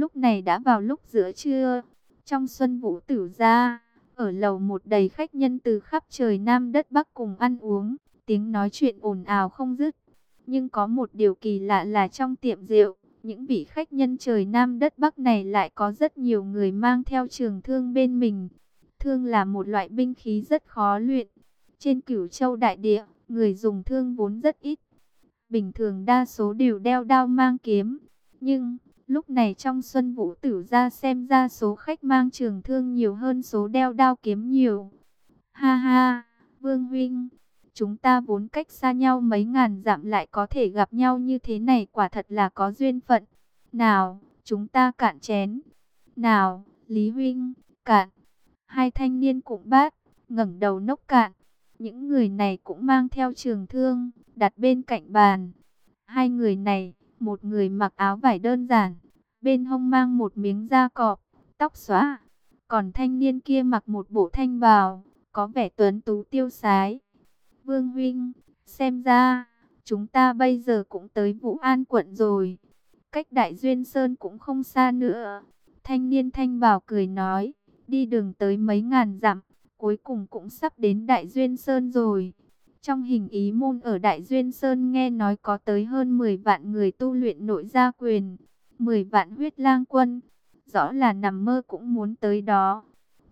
Lúc này đã vào lúc giữa trưa, trong Xuân Vũ Tử gia, ở lầu một đầy khách nhân từ khắp trời Nam đất Bắc cùng ăn uống, tiếng nói chuyện ồn ào không dứt. Nhưng có một điều kỳ lạ là trong tiệm rượu, những vị khách nhân trời Nam đất Bắc này lại có rất nhiều người mang theo trường thương bên mình. Thương là một loại binh khí rất khó luyện. Trên Cửu Châu đại địa, người dùng thương vốn rất ít. Bình thường đa số đều đeo đao mang kiếm. Nhưng, lúc này trong Xuân Vũ Tử gia xem ra số khách mang trường thương nhiều hơn số đeo đao kiếm nhiều. Ha ha, Vương huynh, chúng ta vốn cách xa nhau mấy ngàn dặm lại có thể gặp nhau như thế này, quả thật là có duyên phận. Nào, chúng ta cạn chén. Nào, Lý huynh, cạn. Hai thanh niên cũng bát, ngẩng đầu nốc cạn. Những người này cũng mang theo trường thương, đặt bên cạnh bàn. Hai người này, một người mặc áo vải đơn giản, bên hông mang một miếng da cọp, tóc xõa. Còn thanh niên kia mặc một bộ thanh bào, có vẻ tuấn tú tiêu sái. Vương huynh, xem ra, chúng ta bây giờ cũng tới Vũ An quận rồi. Cách Đại Duyên Sơn cũng không xa nữa. Thanh niên thanh bào cười nói, đi đường tới mấy ngàn dặm, cuối cùng cũng sắp đến Đại Duyên Sơn rồi. Trong hình ý môn ở Đại Duyên Sơn nghe nói có tới hơn 10 vạn người tu luyện nội gia quyền, 10 vạn huyết lang quân. Rõ là nằm mơ cũng muốn tới đó.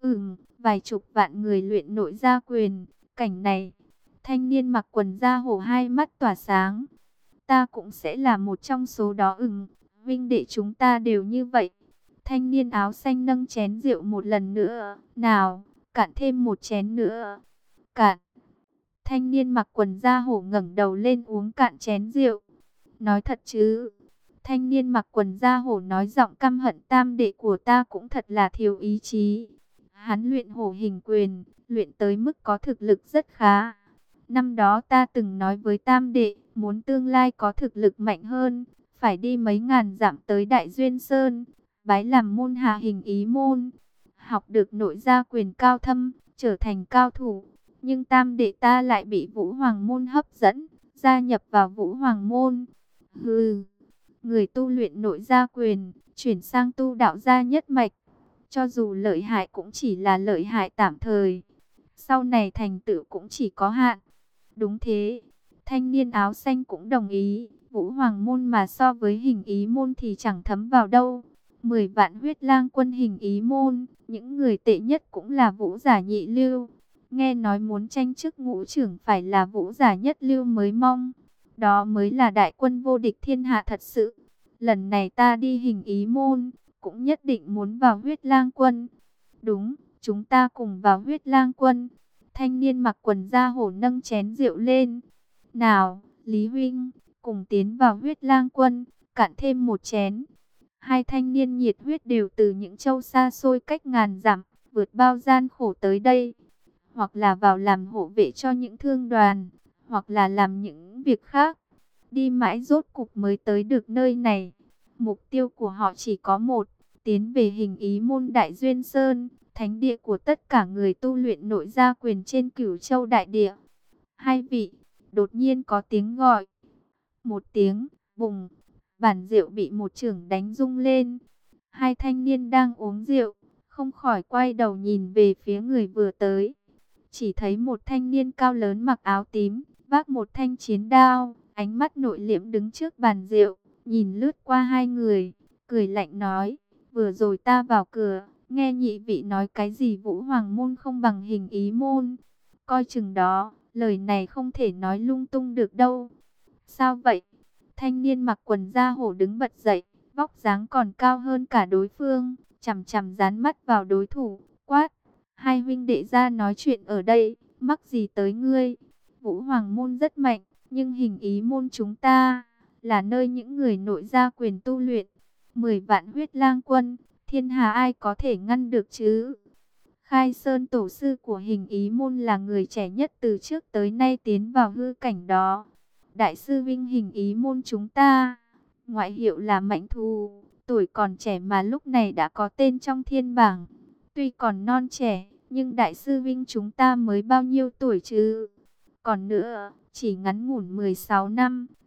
Vài chục vạn người luyện nội gia quyền. Cảnh này, thanh niên mặc quần da hổ hai mắt tỏa sáng. Ta cũng sẽ là một trong số đó. Vinh đệ chúng ta đều như vậy. Thanh niên áo xanh nâng chén rượu một lần nữa. Nào, cạn thêm một chén nữa. Cạn. Thanh niên mặc quần da hổ ngẩng đầu lên uống cạn chén rượu. Nói thật chứ? Thanh niên mặc quần da hổ nói giọng căm hận, tam đệ của ta cũng thật là thiếu ý chí. Hắn luyện hổ hình quyền, luyện tới mức có thực lực rất khá. Năm đó ta từng nói với tam đệ, muốn tương lai có thực lực mạnh hơn, phải đi mấy ngàn dặm tới Đại Duyên Sơn, bái làm môn hạ hình ý môn, học được nội gia quyền cao thâm, trở thành cao thủ. Nhưng tam đệ ta lại bị Vũ Hoàng môn hấp dẫn, gia nhập vào Vũ Hoàng môn. Hừ, người tu luyện nội gia quyền, chuyển sang tu đạo gia nhất mạch, cho dù lợi hại cũng chỉ là lợi hại tạm thời, sau này thành tựu cũng chỉ có hạn. Đúng thế, thanh niên áo xanh cũng đồng ý, Vũ Hoàng môn mà so với hình ý môn thì chẳng thấm vào đâu. 10 vạn huyết lang quân hình ý môn, những người tệ nhất cũng là vũ giả nhị lưu. Nghe nói muốn tranh chức ngũ trưởng phải là vũ giả nhất lưu mới mong. Đó mới là đại quân vô địch thiên hạ thật sự. Lần này ta đi hình ý môn, cũng nhất định muốn vào huyết lang quân. Đúng, chúng ta cùng vào huyết lang quân. Thanh niên mặc quần da hổ nâng chén rượu lên. Nào, Lý huynh, cùng tiến vào huyết lang quân, cạn thêm một chén. Hai thanh niên nhiệt huyết đều từ những châu xa xôi cách ngàn dặm, vượt bao gian khổ tới đây. Hoặc là vào làm hộ vệ cho những thương đoàn, hoặc là làm những việc khác. Đi mãi rốt cục mới tới được nơi này. Mục tiêu của họ chỉ có một, tiến về hình ý môn Đại Duyên Sơn, thánh địa của tất cả người tu luyện nội gia quyền trên Cửu Châu đại địa. Hai vị, đột nhiên có tiếng gọi. Một tiếng, bùng, bàn rượu bị một chưởng đánh rung lên. Hai thanh niên đang uống rượu, không khỏi quay đầu nhìn về phía người vừa tới. Chỉ thấy một thanh niên cao lớn mặc áo tím, vác một thanh chiến đao, ánh mắt nội liễm đứng trước bàn rượu, nhìn lướt qua hai người, cười lạnh nói, vừa rồi ta vào cửa, nghe nhị vị nói cái gì Vũ Hoàng môn không bằng hình ý môn. Coi chừng đó, lời này không thể nói lung tung được đâu. Sao vậy? Thanh niên mặc quần da hổ đứng bật dậy, vóc dáng còn cao hơn cả đối phương, chằm chằm dán mắt vào đối thủ, quát. Hai huynh đệ ra nói chuyện ở đây, mắc gì tới ngươi? Vũ Hoàng môn rất mạnh, nhưng hình ý môn chúng ta là nơi những người nội gia quyền tu luyện. 10 vạn huyết lang quân, thiên hà ai có thể ngăn được chứ? Khai Sơn tổ sư của hình ý môn là người trẻ nhất từ trước tới nay tiến vào hư cảnh đó. Đại sư vinh hình ý môn chúng ta, ngoại hiệu là Mãnh Thù, tuổi còn trẻ mà lúc này đã có tên trong thiên bảng. Tuy còn non trẻ, nhưng đại sư vinh chúng ta mới bao nhiêu tuổi chứ? Còn nữa, chỉ ngắn ngủn 16 năm,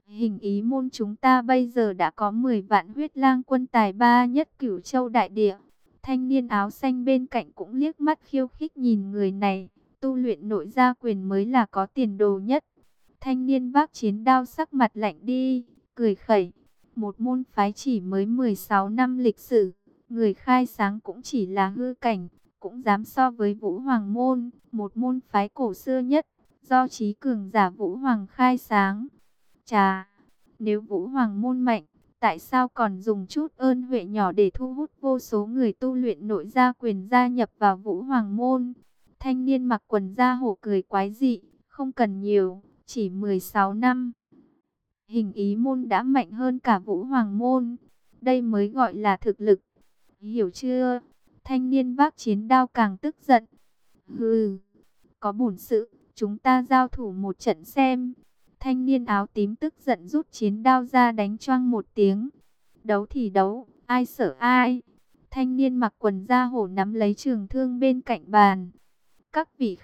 Hình ý môn chúng ta bây giờ đã có 10 vạn huyết lang quân tài ba nhất Cửu Châu đại địa. Thanh niên áo xanh bên cạnh cũng liếc mắt khiêu khích nhìn người này, tu luyện nội gia quyền mới là có tiền đồ nhất. Thanh niên vác chiến đao sắc mặt lạnh đi, cười khẩy. Một môn phái chỉ mới 16 năm lịch sử, người khai sáng cũng chỉ là hư cảnh, cũng dám so với Vũ Hoàng môn, một môn phái cổ xưa nhất, do trí cường giả Vũ Hoàng khai sáng. Chà, nếu Vũ Hoàng môn mạnh, tại sao còn dùng chút ơn huệ nhỏ để thu hút vô số người tu luyện nội gia quyền gia nhập vào Vũ Hoàng môn? Thanh niên mặc quần da hổ cười quái dị, không cần nhiều, chỉ 16 năm. Hình ý môn đã mạnh hơn cả Vũ Hoàng môn, đây mới gọi là thực lực. Hiểu chưa? Thanh niên vác chiến đao càng tức giận. Hừ, có bổn sự, chúng ta giao thủ một trận xem. Thanh niên áo tím tức giận rút chiến đao ra đánh choang một tiếng. Đấu thì đấu, ai sợ ai. Thanh niên mặc quần da hổ nắm lấy trường thương bên cạnh bàn. Các vị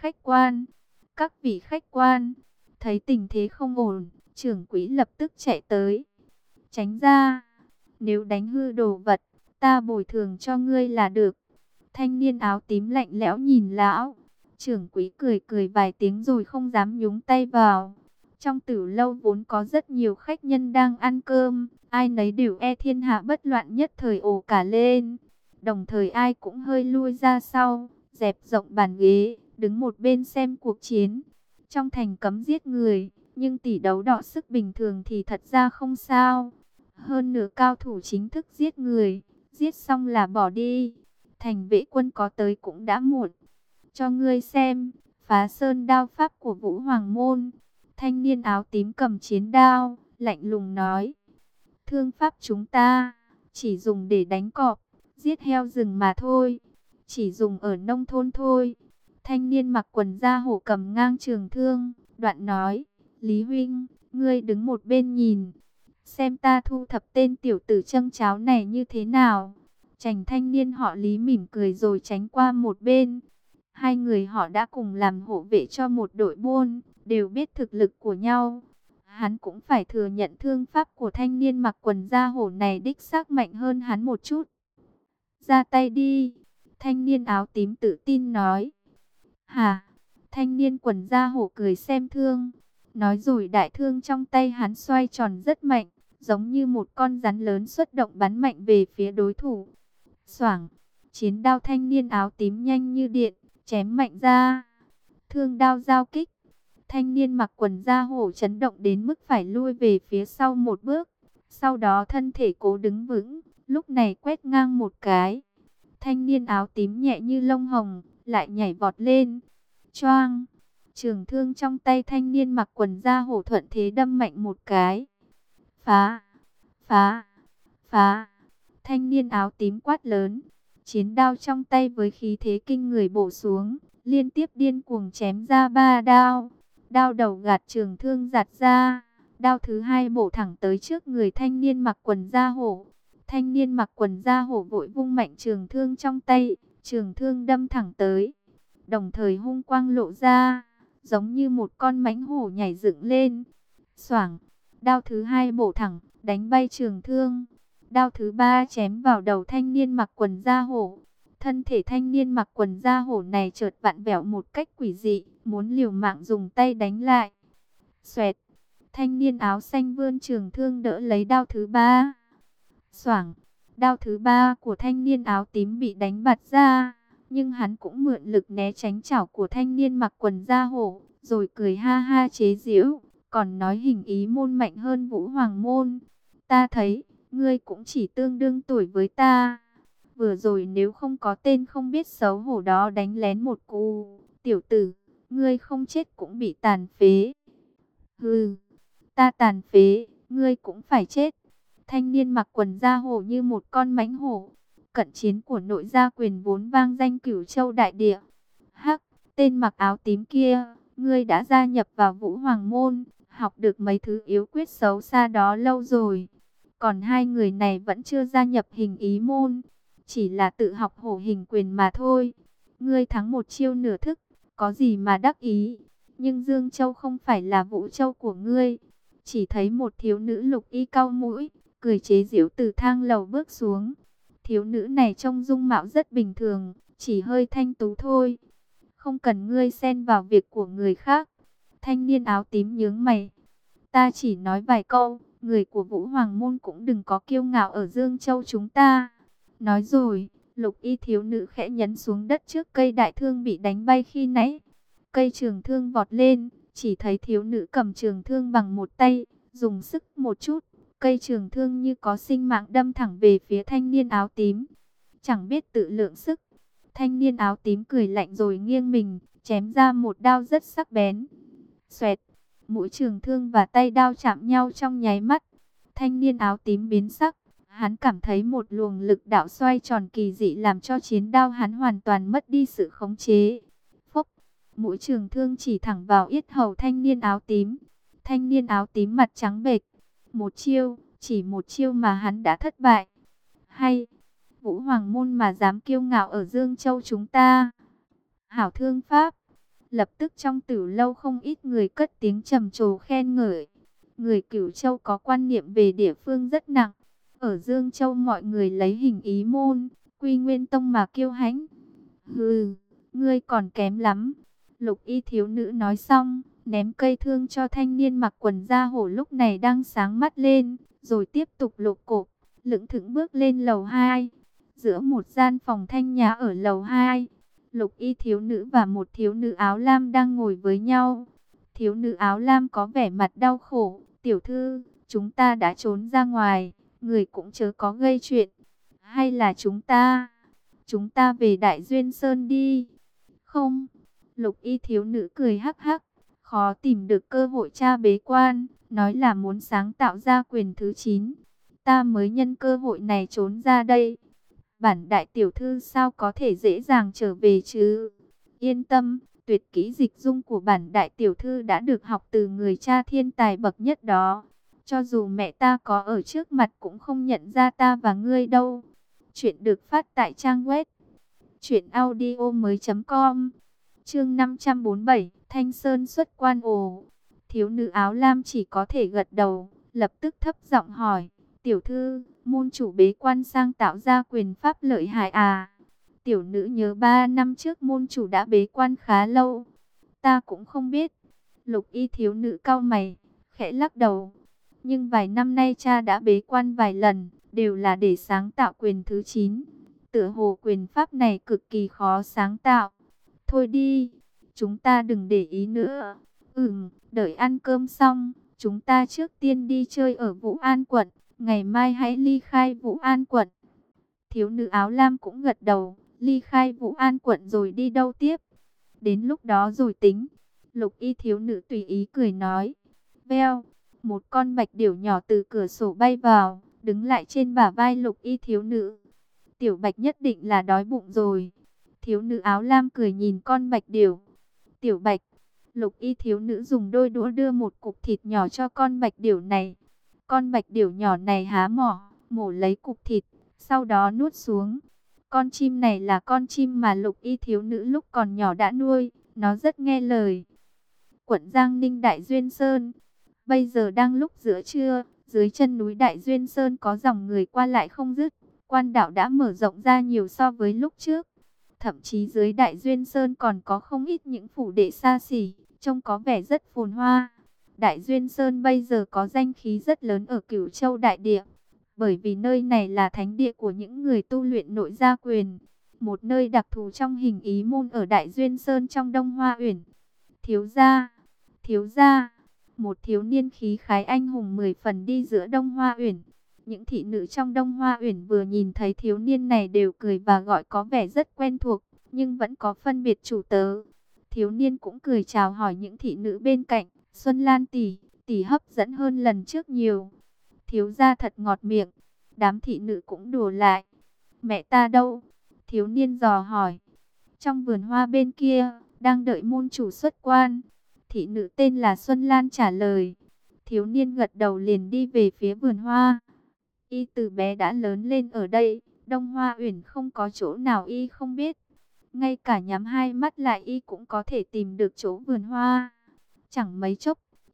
khách quan, thấy tình thế không ổn, trưởng quỹ lập tức chạy tới. Tránh ra, nếu đánh hư đồ vật, ta bồi thường cho ngươi là được. Thanh niên áo tím lạnh lẽo nhìn lão. Trưởng quỹ cười cười vài tiếng rồi không dám nhúng tay vào. Trong tử lâu vốn có rất nhiều khách nhân đang ăn cơm, ai nấy đều e thiên hạ bất loạn nhất thời ồ cả lên. Đồng thời ai cũng hơi lui ra sau, dẹp rộng bàn ghế, đứng một bên xem cuộc chiến. Trong thành cấm giết người, nhưng tỷ đấu đọ sức bình thường thì thật ra không sao. Hơn nửa cao thủ chính thức giết người, giết xong là bỏ đi. Thành vệ quân có tới cũng đã muộn. Cho ngươi xem, Phá Sơn đao pháp của Vũ Hoàng môn. Thanh niên áo tím cầm chiến đao, lạnh lùng nói. Thương pháp chúng ta, chỉ dùng để đánh cọp, giết heo rừng mà thôi. Chỉ dùng ở nông thôn thôi. Thanh niên mặc quần da hổ cầm ngang trường thương, đoạn nói. Lý huynh, ngươi đứng một bên nhìn. Xem ta thu thập tên tiểu tử châng cháo này như thế nào. Chàng thanh niên họ Lý mỉm cười rồi tránh qua một bên. Hai người họ đã cùng làm hộ vệ cho một đội buôn, đều biết thực lực của nhau. Hắn cũng phải thừa nhận thương pháp của thanh niên mặc quần da hổ này đích xác mạnh hơn hắn một chút. Ra tay đi, thanh niên áo tím tự tin nói. Hả? Thanh niên quần da hổ cười xem thương. Nói rồi đại thương trong tay hắn xoay tròn rất mạnh, giống như một con rắn lớn xuất động bắn mạnh về phía đối thủ. Xoảng, chiến đao thanh niên áo tím nhanh như điện, chém mạnh ra. Thương đao giao kích. Thanh niên mặc quần da hổ chấn động đến mức phải lui về phía sau một bước. Sau đó thân thể cố đứng vững, lúc này quét ngang một cái. Thanh niên áo tím nhẹ như lông hồng, lại nhảy vọt lên. Choang! Trường thương trong tay thanh niên mặc quần da hổ thuận thế đâm mạnh một cái. Phá! Phá! Phá! Thanh niên áo tím quát lớn. Chiến đao trong tay với khí thế kinh người bổ xuống, liên tiếp điên cuồng chém ra 3 đao. Đao đầu gạt trường thương giạt ra, đao thứ hai bổ thẳng tới trước người thanh niên mặc quần da hổ. Thanh niên mặc quần da hổ vội vung mạnh trường thương trong tay, trường thương đâm thẳng tới. Đồng thời hung quang lộ ra, giống như một con mãnh hổ nhảy dựng lên. Xoảng, đao thứ hai bổ thẳng, đánh bay trường thương. Đao thứ ba chém vào đầu thanh niên mặc quần da hổ. Thân thể thanh niên mặc quần da hổ này chợt vặn vẹo một cách quỷ dị, muốn liều mạng dùng tay đánh lại. Xoẹt, thanh niên áo xanh vươn trường thương đỡ lấy đao thứ ba. Xoảng, đao thứ ba của thanh niên áo tím bị đánh bật ra, nhưng hắn cũng mượn lực né tránh chảo của thanh niên mặc quần da hổ, rồi cười ha ha chế giễu, còn nói hình ý môn mạnh hơn Vũ Hoàng môn. Ta thấy, ngươi cũng chỉ tương đương tuổi với ta. Vừa rồi nếu không có tên không biết xấu hổ đó đánh lén một cú, tiểu tử, ngươi không chết cũng bị tàn phế. Hừ, ta tàn phế, ngươi cũng phải chết. Thanh niên mặc quần da hổ như một con mãnh hổ. Cận chiến của nội gia quyền vốn vang danh Cửu Châu đại địa. Hắc, tên mặc áo tím kia, ngươi đã gia nhập vào Vũ Hoàng môn, học được mấy thứ yếu quyết xấu xa đó lâu rồi. Còn hai người này vẫn chưa gia nhập hình ý môn, chỉ là tự học hổ hình quyền mà thôi. Ngươi thắng một chiêu nửa thức, có gì mà đắc ý. Nhưng Dương Châu không phải là Vũ Châu của ngươi. chỉ thấy một thiếu nữ lục y cau mũi, cười chế giễu từ thang lầu bước xuống. Thiếu nữ này trông dung mạo rất bình thường, chỉ hơi thanh tú thôi. Không cần ngươi xen vào việc của người khác. Thanh niên áo tím nhướng mày. Ta chỉ nói vài câu, người của Vũ Hoàng Môn cũng đừng có kiêu ngạo ở Dương Châu chúng ta. Nói rồi, lục y thiếu nữ khẽ nhấn xuống đất trước cây đại thương bị đánh bay khi nãy. Cây trường thương vọt lên, chỉ thấy thiếu nữ cầm trường thương bằng một tay, dùng sức một chút. Cây trường thương như có sinh mạng đâm thẳng về phía thanh niên áo tím. Chẳng biết tự lượng sức. Thanh niên áo tím cười lạnh rồi nghiêng mình, chém ra một đao rất sắc bén. Xoẹt, mũi trường thương và tay đao chạm nhau trong nháy mắt. Thanh niên áo tím biến sắc. Hắn cảm thấy một luồng lực đạo xoay tròn kỳ dị làm cho chiến đao hắn hoàn toàn mất đi sự khống chế. Phốc, mũi trường thương chỉ thẳng vào yết hầu thanh niên áo tím. Thanh niên áo tím mặt trắng bệch. Một chiêu, chỉ một chiêu mà hắn đã thất bại. Hay, Vũ Hoàng Môn mà dám kiêu ngạo ở Dương Châu chúng ta. Hảo thương pháp. Lập tức trong Tử Lâu không ít người cất tiếng trầm trồ khen ngợi. Người Cửu Châu có quan niệm về địa phương rất nặng. Ở Dương Châu mọi người lấy hình ý môn, Quy Nguyên Tông mà kiêu hãnh. Hừ, ngươi còn kém lắm. Lục y thiếu nữ nói xong, ném cây thương cho thanh niên mặc quần da hổ lúc này đang sáng mắt lên, rồi tiếp tục lột cộp, lững thững bước lên lầu 2. Giữa một gian phòng thanh nhã ở lầu 2, lục y thiếu nữ và một thiếu nữ áo lam đang ngồi với nhau. Thiếu nữ áo lam có vẻ mặt đau khổ. Tiểu thư, chúng ta đã trốn ra ngoài, người cũng chớ có gây chuyện. Hay là chúng ta về Đại Duyên Sơn đi. Không, lục y thiếu nữ cười hắc hắc, khó tìm được cơ hội tra bế quan, nói là muốn sáng tạo ra quyền thứ 9. Ta mới nhân cơ hội này trốn ra đây. Bản đại tiểu thư sao có thể dễ dàng trở về chứ? Yên tâm, tuyệt kỹ dịch dung của bản đại tiểu thư đã được học từ người cha thiên tài bậc nhất đó. Cho dù mẹ ta có ở trước mặt cũng không nhận ra ta và ngươi đâu. Chuyện được phát tại trang web truyệnaudiomoi.com. Chương 547, Thanh Sơn xuất quan ồ. Thiếu nữ áo lam chỉ có thể gật đầu, lập tức thấp giọng hỏi, tiểu thư, môn chủ bế quan sang tạo ra quyền pháp lợi hại à? Tiểu nữ nhớ 3 năm trước môn chủ đã bế quan khá lâu. Ta cũng không biết. Lục y thiếu nữ cau mày, khẽ lắc đầu. Nhưng vài năm nay cha đã bế quan vài lần, đều là để sáng tạo quyền thứ 9. Tựa hồ quyền pháp này cực kỳ khó sáng tạo. Thôi đi, chúng ta đừng để ý nữa. Đợi ăn cơm xong, chúng ta trước tiên đi chơi ở Vũ An quận, ngày mai hãy ly khai Vũ An quận. Thiếu nữ áo lam cũng gật đầu, ly khai Vũ An quận rồi đi đâu tiếp? Đến lúc đó rồi tính. Lục y thiếu nữ tùy ý cười nói. Veo, một con bạch điểu nhỏ từ cửa sổ bay vào, đứng lại trên bả vai lục y thiếu nữ. Tiểu bạch nhất định là đói bụng rồi. Thiếu nữ áo lam cười nhìn con bạch điểu. Tiểu bạch, lục y thiếu nữ dùng đôi đũa đưa một cục thịt nhỏ cho con bạch điểu này. Con bạch điểu nhỏ này há mỏ, mổ lấy cục thịt, sau đó nuốt xuống. Con chim này là con chim mà lục y thiếu nữ lúc còn nhỏ đã nuôi, nó rất nghe lời. Quận Giang Ninh Đại Duyên Sơn, bây giờ đang lúc giữa trưa, dưới chân núi Đại Duyên Sơn có dòng người qua lại không dứt. Quan đạo đã mở rộng ra nhiều so với lúc trước. Thậm chí dưới Đại Duyên Sơn còn có không ít những phủ đệ xa xỉ, trông có vẻ rất phồn hoa. Đại Duyên Sơn bây giờ có danh khí rất lớn ở Cửu Châu Đại Địa, bởi vì nơi này là thánh địa của những người tu luyện nội gia quyền, một nơi đặc thù trong hình ý môn ở Đại Duyên Sơn trong Đông Hoa Uyển. Thiếu gia, một thiếu niên khí khái anh hùng 10 phần đi giữa Đông Hoa Uyển. Những thị nữ trong Đông Hoa Uyển vừa nhìn thấy thiếu niên này đều cười và gọi có vẻ rất quen thuộc, nhưng vẫn có phân biệt chủ tớ. Thiếu niên cũng cười chào hỏi những thị nữ bên cạnh. Xuân Lan tỷ hấp dẫn hơn lần trước nhiều. Thiếu gia thật ngọt miệng. Đám thị nữ cũng đùa lại. Mẹ ta đâu? Thiếu niên dò hỏi. Trong vườn hoa bên kia, đang đợi môn chủ xuất quan. Thị nữ tên là Xuân Lan trả lời. Thiếu niên gật đầu liền đi về phía vườn hoa. Y từ bé đã lớn lên ở đây, Đông Hoa Uyển không có chỗ nào y không biết. Ngay cả nhắm hai mắt lại y cũng có thể tìm được chỗ vườn hoa. Chẳng mấy chốc,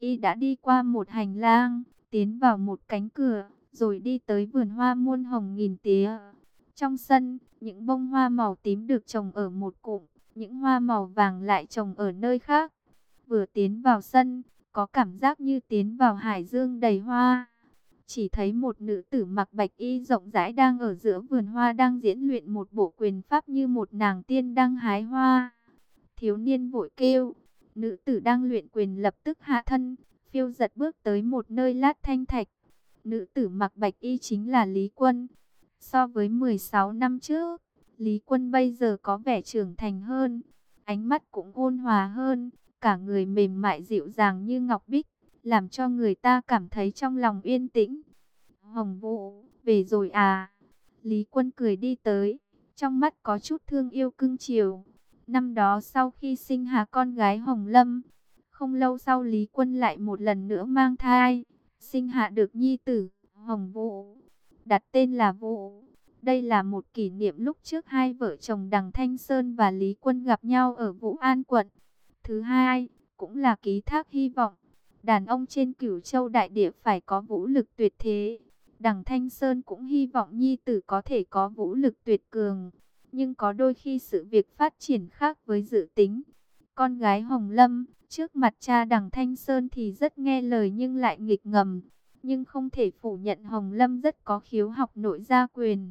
Y đã đi qua một hành lang, tiến vào một cánh cửa, rồi đi tới vườn hoa muôn hồng nghìn tía. Trong sân, những bông hoa màu tím được trồng ở một cụm, những hoa màu vàng lại trồng ở nơi khác. Vừa tiến vào sân, có cảm giác như tiến vào hải dương đầy hoa. Chỉ thấy một nữ tử mặc bạch y rộng rãi đang ở giữa vườn hoa đang diễn luyện một bộ quyền pháp như một nàng tiên đang hái hoa. Thiếu niên vội kêu, nữ tử đang luyện quyền lập tức hạ thân, phiêu giật bước tới một nơi lát thanh thạch. Nữ tử mặc bạch y chính là Lý Quân. So với 16 năm trước, Lý Quân bây giờ có vẻ trưởng thành hơn, ánh mắt cũng ôn hòa hơn, cả người mềm mại dịu dàng như ngọc bích, làm cho người ta cảm thấy trong lòng yên tĩnh. Hồng Vũ, về rồi à? Lý Quân cười đi tới, trong mắt có chút thương yêu cưng chiều. Năm đó sau khi sinh hạ con gái Hồng Lâm, không lâu sau Lý Quân lại một lần nữa mang thai, sinh hạ được nhi tử, Hồng Vũ, đặt tên là Vũ. Đây là một kỷ niệm lúc trước hai vợ chồng Đằng Thanh Sơn và Lý Quân gặp nhau ở Vũ An quận. Thứ hai, cũng là ký thác hy vọng, đàn ông trên Cửu Châu đại địa phải có vũ lực tuyệt thế. Đằng Thanh Sơn cũng hy vọng nhi tử có thể có vũ lực tuyệt cường. Nhưng có đôi khi sự việc phát triển khác với dự tính. Con gái Hồng Lâm, trước mặt cha Đằng Thanh Sơn thì rất nghe lời nhưng lại nghịch ngầm. Nhưng không thể phủ nhận Hồng Lâm rất có khiếu học nội gia quyền.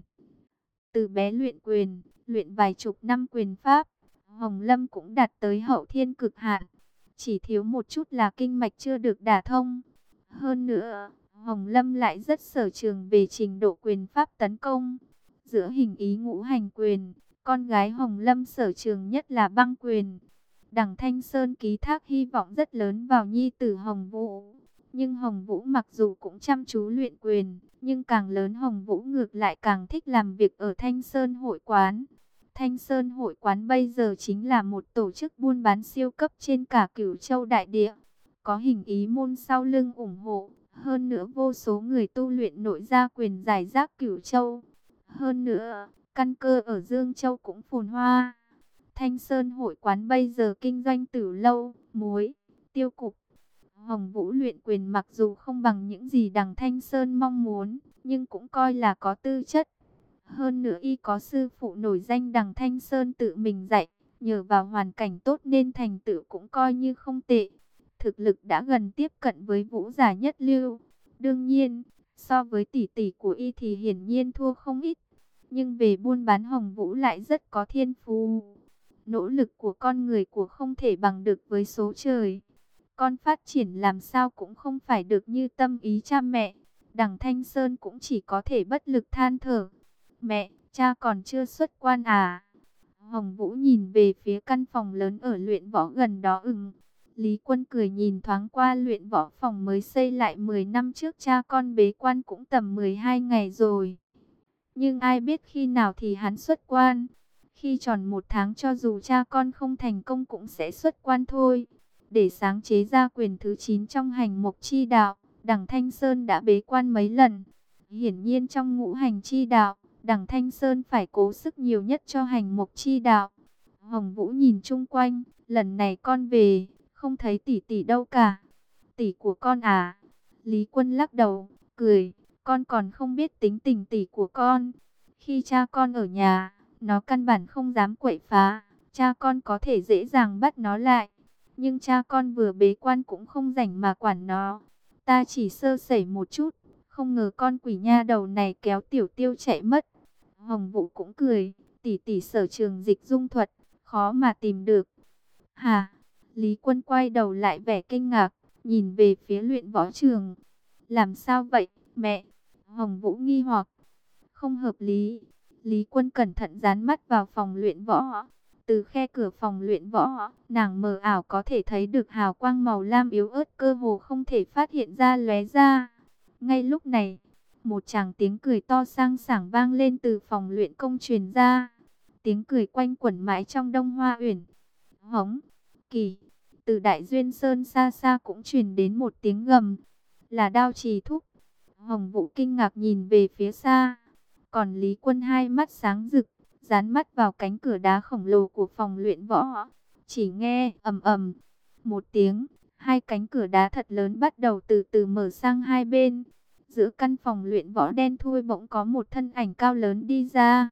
Từ bé luyện quyền, luyện vài chục năm quyền pháp, Hồng Lâm cũng đạt tới hậu thiên cực hạn. Chỉ thiếu một chút là kinh mạch chưa được đả thông. Hơn nữa, Hồng Lâm lại rất sở trường về trình độ quyền pháp tấn công. Giữa hình ý ngũ hành quyền, con gái Hồng Lâm sở trường nhất là băng quyền. Đằng Thanh Sơn ký thác hy vọng rất lớn vào nhi tử Hồng Vũ. Nhưng Hồng Vũ mặc dù cũng chăm chú luyện quyền, nhưng càng lớn Hồng Vũ ngược lại càng thích làm việc ở Thanh Sơn hội quán. Thanh Sơn hội quán bây giờ chính là một tổ chức buôn bán siêu cấp trên cả Cửu Châu đại địa. Có hình ý môn sau lưng ủng hộ, hơn nữa vô số người tu luyện nội gia quyền giải rác Cửu Châu. Hơn nữa, căn cơ ở Dương Châu cũng phồn hoa. Thanh Sơn hội quán bây giờ kinh doanh tử lâu, muối, tiêu cục. Hồng Vũ luyện quyền mặc dù không bằng những gì Đằng Thanh Sơn mong muốn, nhưng cũng coi là có tư chất. Hơn nữa y có sư phụ nổi danh Đằng Thanh Sơn tự mình dạy, nhờ vào hoàn cảnh tốt nên thành tựu cũng coi như không tệ. Thực lực đã gần tiếp cận với Vũ giả nhất lưu. Đương nhiên, so với tỷ tỷ của y thì hiển nhiên thua không ít. Nhưng về buôn bán Hồng Vũ lại rất có thiên phú. Nỗ lực của con người của không thể bằng được với số trời. Con phát triển làm sao cũng không phải được như tâm ý cha mẹ. Đằng Thanh Sơn cũng chỉ có thể bất lực than thở. Mẹ, cha còn chưa xuất quan à? Hồng Vũ nhìn về phía căn phòng lớn ở luyện võ gần đó Lý Quân cười nhìn thoáng qua luyện võ phòng mới xây lại 10 năm trước cha con bế quan cũng tầm 12 ngày rồi. Nhưng ai biết khi nào thì hắn xuất quan. Khi tròn 1 tháng cho dù cha con không thành công cũng sẽ xuất quan thôi. Để sáng chế ra quyền thứ 9 trong hành mục chi đạo, Đằng Thanh Sơn đã bế quan mấy lần. Hiển nhiên trong ngũ hành chi đạo, Đằng Thanh Sơn phải cố sức nhiều nhất cho hành mục chi đạo. Hồng Vũ nhìn chung quanh, lần này con về, không thấy tỷ tỷ đâu cả. Tỷ của con à? Lý Quân lắc đầu, cười, con còn không biết tính tình tỷ của con. Khi cha con ở nhà, nó căn bản không dám quậy phá, cha con có thể dễ dàng bắt nó lại. Nhưng cha con vừa bế quan cũng không rảnh mà quản nó. Ta chỉ sơ sẩy một chút, không ngờ con quỷ nha đầu này kéo Tiểu Tiêu chạy mất. Hồng Vũ cũng cười, tỷ tỷ sở trường dịch dung thuật, khó mà tìm được. Hả? Lý Quân quay đầu lại vẻ kinh ngạc, nhìn về phía luyện võ trường. Làm sao vậy, mẹ? Hồng Vũ nghi hoặc. Không hợp lý. Lý Quân cẩn thận dán mắt vào phòng luyện võ. Từ khe cửa phòng luyện võ, nàng mờ ảo có thể thấy được hào quang màu lam yếu ớt cơ hồ không thể phát hiện ra lóe ra. Ngay lúc này, một tràng tiếng cười to sang sảng vang lên từ phòng luyện công truyền ra. Tiếng cười quanh quẩn mãi trong Đông Hoa Uyển. Hống, Kỳ, từ Đại Duyên Sơn xa xa cũng truyền đến một tiếng gầm. Là Đao Trì thúc. Hồng Vũ kinh ngạc nhìn về phía xa. Còn Lý Quân hai mắt sáng rực, dán mắt vào cánh cửa đá khổng lồ của phòng luyện võ. Chỉ nghe ầm ầm một tiếng, Hai cánh cửa đá thật lớn bắt đầu từ từ mở sang hai bên. Giữa căn phòng luyện võ đen thui bỗng có một thân ảnh cao lớn đi ra.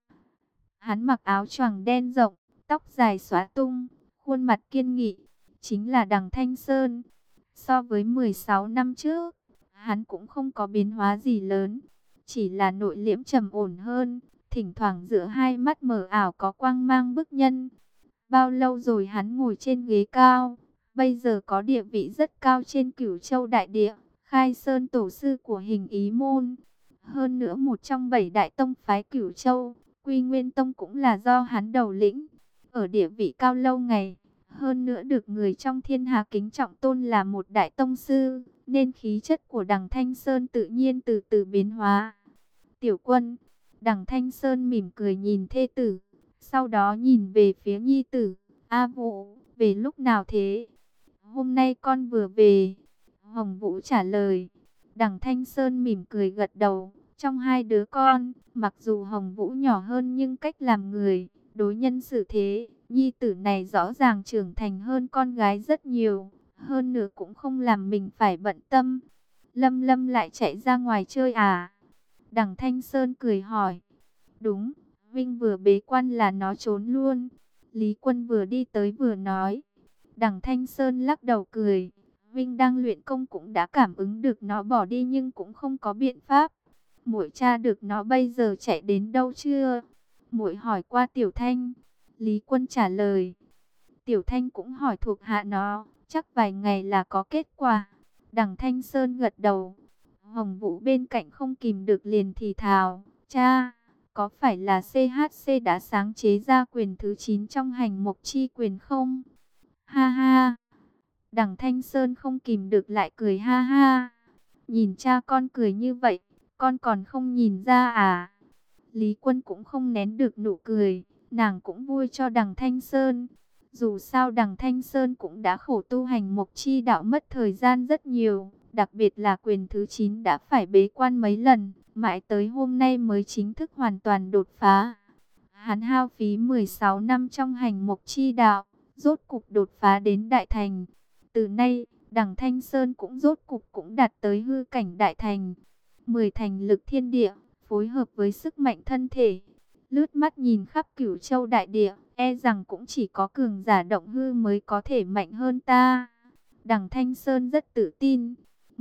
Hắn mặc áo choàng đen rộng, tóc dài xõa tung, khuôn mặt kiên nghị, chính là Đằng Thanh Sơn. So với 16 năm trước, hắn cũng không có biến hóa gì lớn, chỉ là nội liễm trầm ổn hơn, thỉnh thoảng giữa hai mắt mờ ảo có quang mang bức nhân. Bao lâu rồi hắn ngồi trên ghế cao, bây giờ có địa vị rất cao trên Cửu Châu đại địa, khai sơn tổ sư của Hình Ý môn. Hơn nữa một trong 7 đại tông phái Cửu Châu, Quy Nguyên Tông cũng là do hắn đầu lĩnh, ở địa vị cao lâu ngày. Hơn nữa được người trong thiên hạ kính trọng tôn là một đại tông sư, nên khí chất của Đằng Thanh Sơn tự nhiên từ từ biến hóa. Tiểu Quân, Đằng Thanh Sơn mỉm cười nhìn thê tử, sau đó nhìn về phía nhi tử. A Vũ, về lúc nào thế? Hôm nay con vừa về. Hồng Vũ trả lời. Đằng Thanh Sơn mỉm cười gật đầu. Trong hai đứa con, mặc dù Hồng Vũ nhỏ hơn nhưng cách làm người, đối nhân xử thế, nhi tử này rõ ràng trưởng thành hơn con gái rất nhiều. Hơn nữa cũng không làm mình phải bận tâm. Lâm Lâm lại chạy ra ngoài chơi à? Đằng Thanh Sơn cười hỏi. Đúng, Vinh vừa bế quan là nó trốn luôn. Lý Quân vừa đi tới vừa nói. Đằng Thanh Sơn lắc đầu cười. Vinh đang luyện công cũng đã cảm ứng được nó bỏ đi nhưng cũng không có biện pháp. Muội tra được nó bây giờ chạy đến đâu chưa? Muội hỏi qua Tiểu Thanh. Lý Quân trả lời. Tiểu Thanh cũng hỏi thuộc hạ nó, chắc vài ngày là có kết quả. Đằng Thanh Sơn gật đầu. Hồng Vũ bên cạnh không kìm được liền thì thào. Cha, có phải là CHC đã sáng chế ra quyền thứ 9 trong hành mộc chi quyền không? Ha ha. Đằng Thanh Sơn không kìm được lại cười ha ha. Nhìn cha con cười như vậy, con còn không nhìn ra à? Lý Quân cũng không nén được nụ cười, nàng cũng vui cho Đằng Thanh Sơn. Dù sao Đằng Thanh Sơn cũng đã khổ tu hành mộc chi đạo mất thời gian rất nhiều, đặc biệt là quyền thứ 9 đã phải bế quan mấy lần, mãi tới hôm nay mới chính thức hoàn toàn đột phá. Hắn hao phí 16 năm trong hành mộc chi đạo, rốt cục đột phá đến đại thành. Từ nay, Đằng Thanh Sơn cũng rốt cục cũng đạt tới hư cảnh đại thành. 10 thành lực thiên địa, phối hợp với sức mạnh thân thể. Lướt mắt nhìn khắp Cửu Châu đại địa, e rằng cũng chỉ có cường giả động hư mới có thể mạnh hơn ta. Đằng Thanh Sơn rất tự tin.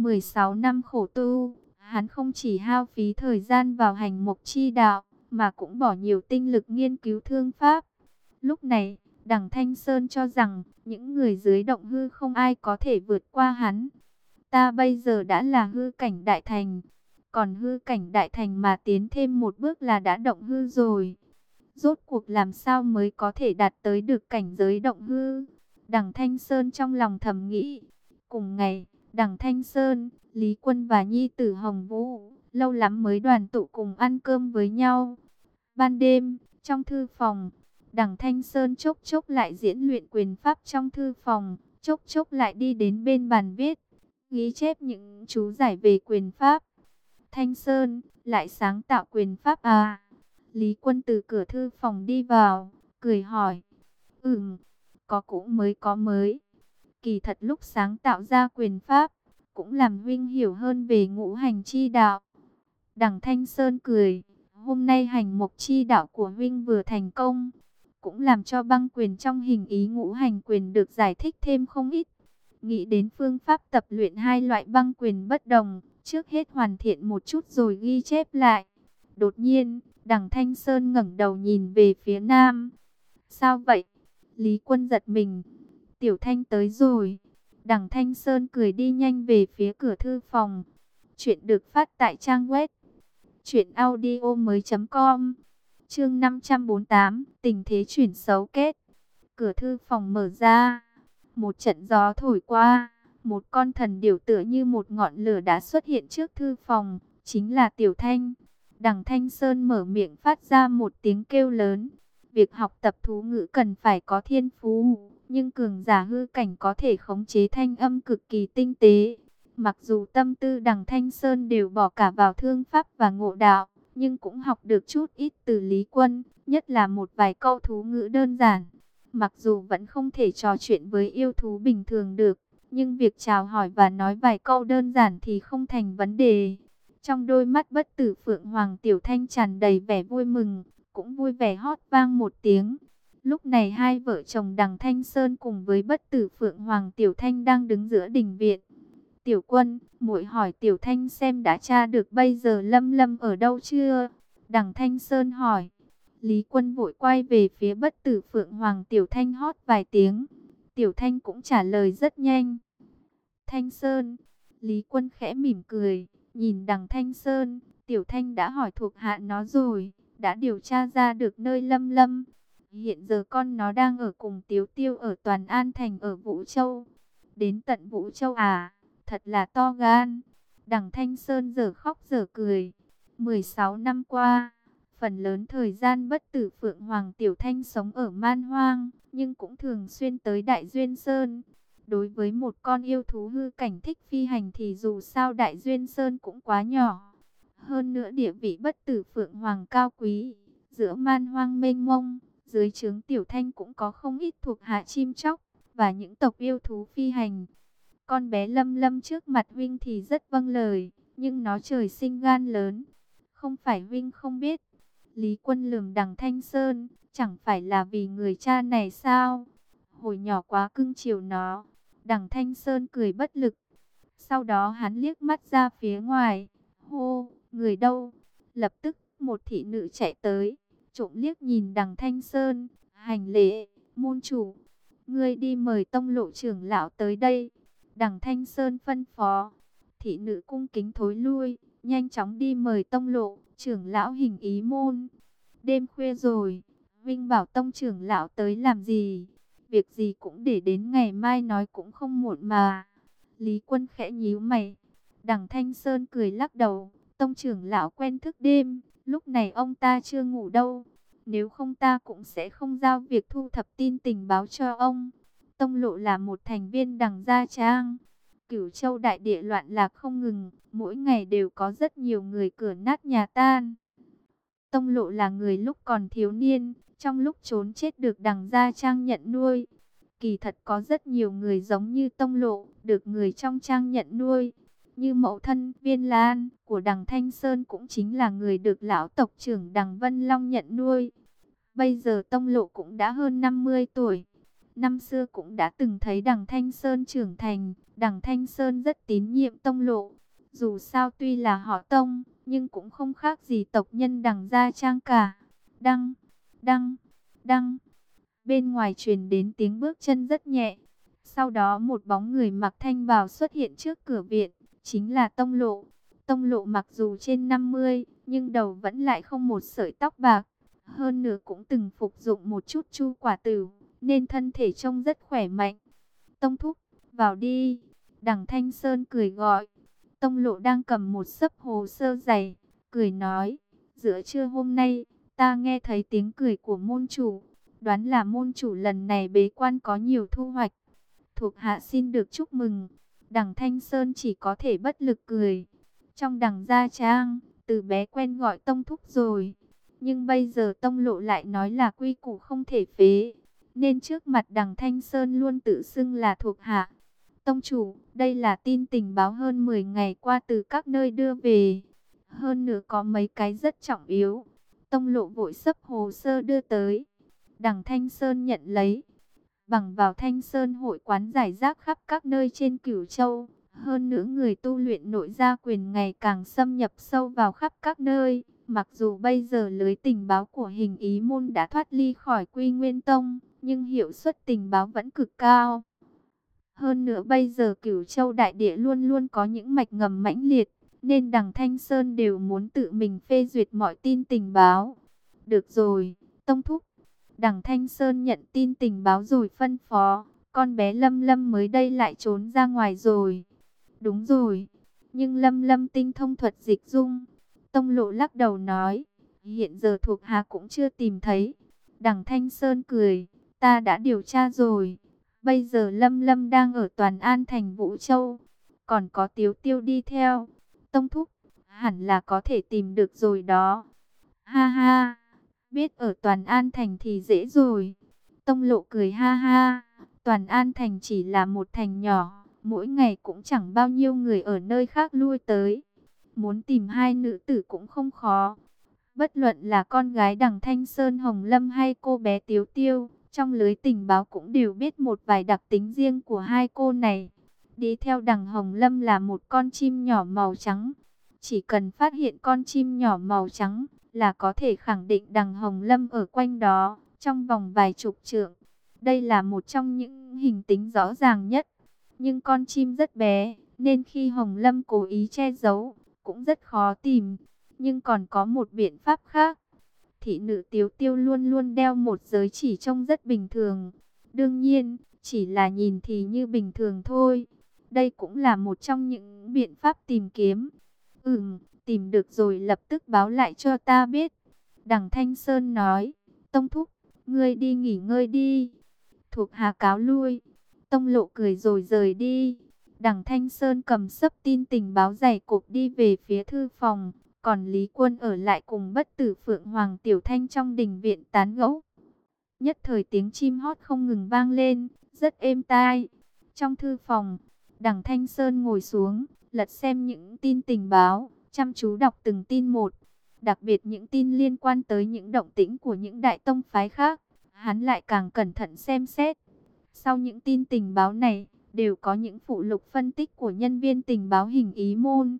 16 năm khổ tu, hắn không chỉ hao phí thời gian vào hành mộc chi đạo, mà cũng bỏ nhiều tinh lực nghiên cứu thương pháp. Lúc này, Đằng Thanh Sơn cho rằng những người dưới động hư không ai có thể vượt qua hắn. Ta bây giờ đã là hư cảnh đại thành, còn hư cảnh đại thành mà tiến thêm một bước là đã động hư rồi. Rốt cuộc làm sao mới có thể đạt tới được cảnh giới động hư? Đằng Thanh Sơn trong lòng thầm nghĩ. Cùng ngày, Đằng Thanh Sơn, Lý Quân và nhi tử Hồng Vũ lâu lắm mới đoàn tụ cùng ăn cơm với nhau. Ban đêm, trong thư phòng, Đằng Thanh Sơn chốc chốc lại diễn luyện quyền pháp trong thư phòng, chốc chốc lại đi đến bên bàn viết, ghi chép những chú giải về quyền pháp. Thanh Sơn, lại sáng tạo quyền pháp à? Lý Quân từ cửa thư phòng đi vào, cười hỏi. Có cũ mới có mới. Kỳ thật lúc sáng tạo ra quyền pháp, cũng làm huynh hiểu hơn về ngũ hành chi đạo. Đằng Thanh Sơn cười, hôm nay hành mộc chi đạo của huynh vừa thành công, cũng làm cho băng quyền trong hình ý ngũ hành quyền được giải thích thêm không ít. Nghĩ đến phương pháp tập luyện hai loại băng quyền bất đồng, trước hết hoàn thiện một chút rồi ghi chép lại. Đột nhiên, Đằng Thanh Sơn ngẩng đầu nhìn về phía nam. Sao vậy? Lý Quân giật mình. Tiểu Thanh tới rồi. Đằng Thanh Sơn cười đi nhanh về phía cửa thư phòng. Chuyện được phát tại trang web truyệnaudiomoi.com. Chương 548, tình thế chuyển xấu kết. Cửa thư phòng mở ra, một trận gió thổi qua, một con thần điểu tựa như một ngọn lửa đã xuất hiện trước thư phòng, chính là Tiểu Thanh. Đằng Thanh Sơn mở miệng phát ra một tiếng kêu lớn. Việc học tập thú ngữ cần phải có thiên phú, nhưng cường giả hư cảnh có thể khống chế thanh âm cực kỳ tinh tế. Mặc dù tâm tư Đằng Thanh Sơn đều bỏ cả vào thương pháp và ngộ đạo, nhưng cũng học được chút ít từ Lý Quân, nhất là một vài câu thú ngữ đơn giản. Mặc dù vẫn không thể trò chuyện với yêu thú bình thường được, nhưng việc chào hỏi và nói vài câu đơn giản thì không thành vấn đề. Trong đôi mắt Bất Tử Phượng Hoàng Tiểu Thanh tràn đầy vẻ vui mừng, cũng vui vẻ hót vang một tiếng. Lúc này hai vợ chồng Đằng Thanh Sơn cùng với Bất Tử Phượng Hoàng Tiểu Thanh đang đứng giữa đình viện. Tiểu Quân, muội hỏi Tiểu Thanh xem đã tra được bây giờ Lâm Lâm ở đâu chưa? Đằng Thanh Sơn hỏi. Lý Quân vội quay về phía Bất Tử Phượng Hoàng Tiểu Thanh hót vài tiếng. Tiểu Thanh cũng trả lời rất nhanh. Thanh Sơn, Lý Quân khẽ mỉm cười, nhìn Đằng Thanh Sơn, Tiểu Thanh đã hỏi thuộc hạ nó rồi, đã điều tra ra được nơi Lâm Lâm. Hiện giờ con nó đang ở cùng Tiếu Tiêu ở Toàn An Thành ở Vũ Châu. Đến tận Vũ Châu à, thật là to gan. Đằng Thanh Sơn giờ khóc giờ cười. 16 năm qua, phần lớn thời gian Bất Tử Phượng Hoàng Tiểu Thanh sống ở Man Hoang, nhưng cũng thường xuyên tới Đại Duyên Sơn. Đối với một con yêu thú hư cảnh thích phi hành thì dù sao Đại Duyên Sơn cũng quá nhỏ. Hơn nữa địa vị Bất Tử Phượng Hoàng cao quý, giữa Man Hoang mênh mông, dưới trướng Tiểu Thanh cũng có không ít thuộc hạ chim chóc và những tộc yêu thú phi hành. Con bé Lâm Lâm trước mặt huynh thì rất vâng lời, nhưng nó trời sinh gan lớn. Không phải huynh không biết. Lý Quân lườm Đằng Thanh Sơn, chẳng phải là vì người cha này sao? Hồi nhỏ quá cưng chiều nó. Đằng Thanh Sơn cười bất lực. Sau đó hắn liếc mắt ra phía ngoài. Hô, người đâu? Lập tức một thị nữ chạy tới, trộm liếc nhìn Đằng Thanh Sơn, hành lễ, môn chủ. Ngươi đi mời Tông Lộ trưởng lão tới đây. Đằng Thanh Sơn phân phó. Thị nữ cung kính thối lui, nhanh chóng đi mời Tông Lộ trưởng lão Hình Ý môn. Đêm khuya rồi, Vinh bảo Tông trưởng lão tới làm gì? Việc gì cũng để đến ngày mai nói cũng không muộn mà. Lý Quân khẽ nhíu mày. Đằng Thanh Sơn cười lắc đầu. Tông trưởng lão quen thức đêm, lúc này ông ta chưa ngủ đâu. Nếu không ta cũng sẽ không giao việc thu thập tin tình báo cho ông. Tông Lộ là một thành viên Đằng Gia Trang. Cửu Châu đại địa loạn lạc không ngừng, mỗi ngày đều có rất nhiều người cửa nát nhà tan. Tông Lộ là người lúc còn thiếu niên, trong lúc trốn chết được Đằng Gia Trang nhận nuôi. Kỳ thật có rất nhiều người giống như Tông Lộ, được người trong trang nhận nuôi. Như mẫu thân Viên Lan của Đằng Thanh Sơn cũng chính là người được lão tộc trưởng Đằng Vân Long nhận nuôi. Bây giờ Tông Lộ cũng đã hơn 50 tuổi. Năm xưa cũng đã từng thấy Đằng Thanh Sơn trưởng thành. Đằng Thanh Sơn rất tín nhiệm Tông Lộ. Dù sao tuy là họ Tông, nhưng cũng không khác gì tộc nhân Đằng Gia Trang cả. Đăng, đăng, đăng. Bên ngoài truyền đến tiếng bước chân rất nhẹ. Sau đó một bóng người mặc thanh bào xuất hiện trước cửa viện. Chính là Tông Lộ. Tông Lộ mặc dù trên 50, nhưng đầu vẫn lại không một sợi tóc bạc. Hơn nữa cũng từng phục dụng một chút chu quả tửu, nên thân thể trông rất khỏe mạnh. Tông thúc, vào đi. Đằng Thanh Sơn cười gọi. Tông Lộ đang cầm một xấp hồ sơ dày, cười nói. Giữa trưa hôm nay, ta nghe thấy tiếng cười của môn chủ. Đoán là môn chủ lần này bế quan có nhiều thu hoạch. Thuộc hạ xin được chúc mừng. Đằng Thanh Sơn chỉ có thể bất lực cười. Trong Đằng Gia Trang, từ bé quen gọi Tông thúc rồi. Nhưng bây giờ Tông Lộ lại nói là quy củ không thể phế. Nên trước mặt Đằng Thanh Sơn luôn tự xưng là thuộc hạ. Tông chủ, đây là tin tình báo hơn 10 ngày qua từ các nơi đưa về. Hơn nữa có mấy cái rất trọng yếu. Tông Lộ vội xấp hồ sơ đưa tới. Đằng Thanh Sơn nhận lấy. Bằng vào Thanh Sơn hội quán giải rác khắp các nơi trên Cửu Châu. Hơn nữa người tu luyện nội gia quyền ngày càng xâm nhập sâu vào khắp các nơi. Mặc dù bây giờ lưới tình báo của Hình Ý môn đã thoát ly khỏi Quy Nguyên Tông, nhưng hiệu suất tình báo vẫn cực cao. Hơn nữa bây giờ Cửu Châu đại địa luôn luôn có những mạch ngầm mãnh liệt, nên Đằng Thanh Sơn đều muốn tự mình phê duyệt mọi tin tình báo. Được rồi, Tông thúc. Đằng Thanh Sơn nhận tin tình báo rồi phân phó, con bé Lâm Lâm mới đây lại trốn ra ngoài rồi. Đúng rồi, nhưng Lâm Lâm tinh thông thuật dịch dung. Tông Lộ lắc đầu nói, hiện giờ thuộc hạ cũng chưa tìm thấy. Đằng Thanh Sơn cười, ta đã điều tra rồi. Bây giờ Lâm Lâm đang ở Toàn An Thành Vũ Châu, còn có Tiếu Tiêu đi theo. Tông thúc, hẳn là có thể tìm được rồi đó. Ha ha, biết ở Toàn An Thành thì dễ rồi. Tông Lộ cười ha ha, Toàn An Thành chỉ là một thành nhỏ, mỗi ngày cũng chẳng bao nhiêu người ở nơi khác lui tới. Muốn tìm hai nữ tử cũng không khó. Bất luận là con gái Đằng Thanh Sơn Hồng Lâm hay cô bé Tiếu Tiêu, trong lưới tình báo cũng đều biết một vài đặc tính riêng của hai cô này. Đi theo Đằng Hồng Lâm là một con chim nhỏ màu trắng. Chỉ cần phát hiện con chim nhỏ màu trắng là có thể khẳng định Đằng Hồng Lâm ở quanh đó, trong vòng vài chục trượng. Đây là một trong những hình tính rõ ràng nhất. Nhưng con chim rất bé, nên khi Hồng Lâm cố ý che giấu, cũng rất khó tìm. Nhưng còn có một biện pháp khác. Thị nữ Tiếu Tiêu luôn luôn đeo một giới chỉ trông rất bình thường. Đương nhiên, chỉ là nhìn thì như bình thường thôi. Đây cũng là một trong những biện pháp tìm kiếm. Tìm được rồi lập tức báo lại cho ta biết. Đằng Thanh Sơn nói, Tông Thúc, ngươi đi nghỉ ngơi đi. Thuộc hạ cáo lui. Tông Lộ cười rồi rời đi. Đằng Thanh Sơn cầm xấp tin tình báo dày cộp đi về phía thư phòng. Còn Lý Quân ở lại cùng Bất Tử Phượng Hoàng Tiểu Thanh trong đình viện tán gẫu. Nhất thời tiếng chim hót không ngừng vang lên, rất êm tai. Trong thư phòng, Đằng Thanh Sơn ngồi xuống, lật xem những tin tình báo, chăm chú đọc từng tin một. Đặc biệt những tin liên quan tới những động tĩnh của những đại tông phái khác, hắn lại càng cẩn thận xem xét. Sau những tin tình báo này, đều có những phụ lục phân tích của nhân viên tình báo Hình Ý Môn.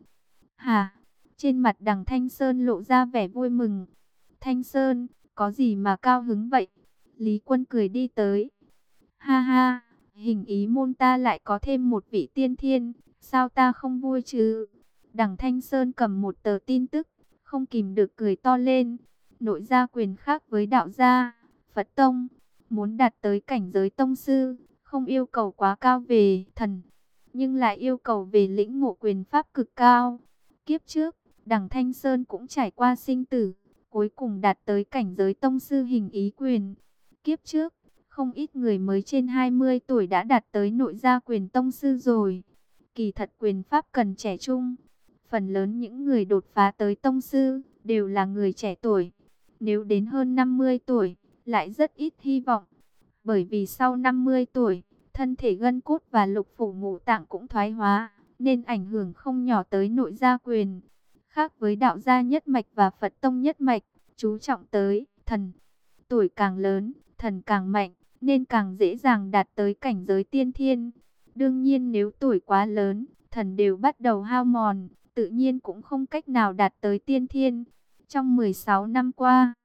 Trên mặt Đằng Thanh Sơn lộ ra vẻ vui mừng. Thanh Sơn, có gì mà cao hứng vậy? Lý Quân cười đi tới. Ha ha, Hình Ý Môn ta lại có thêm một vị tiên thiên, sao ta không vui chứ? Đằng Thanh Sơn cầm một tờ tin tức, không kìm được cười to lên. Nội gia quyền khác với đạo gia, Phật Tông, muốn đạt tới cảnh giới tông sư, không yêu cầu quá cao về thần, nhưng lại yêu cầu về lĩnh ngộ quyền pháp cực cao. Kiếp trước, Đằng Thanh Sơn cũng trải qua sinh tử, cuối cùng đạt tới cảnh giới tông sư Hình Ý quyền. Kiếp trước, không ít người mới trên 20 tuổi đã đạt tới nội gia quyền tông sư rồi. Kỳ thật quyền pháp cần trẻ trung. Phần lớn những người đột phá tới tông sư đều là người trẻ tuổi. Nếu đến hơn 50 tuổi, lại rất ít hy vọng. Bởi vì sau 50 tuổi, thân thể gân cốt và lục phủ ngũ tạng cũng thoái hóa, nên ảnh hưởng không nhỏ tới nội gia quyền. Khác với đạo gia nhất mạch và Phật tông nhất mạch, chú trọng tới thần. Tuổi càng lớn, thần càng mạnh, nên càng dễ dàng đạt tới cảnh giới tiên thiên. Đương nhiên nếu tuổi quá lớn, thần đều bắt đầu hao mòn, tự nhiên cũng không cách nào đạt tới tiên thiên. Trong 16 năm qua,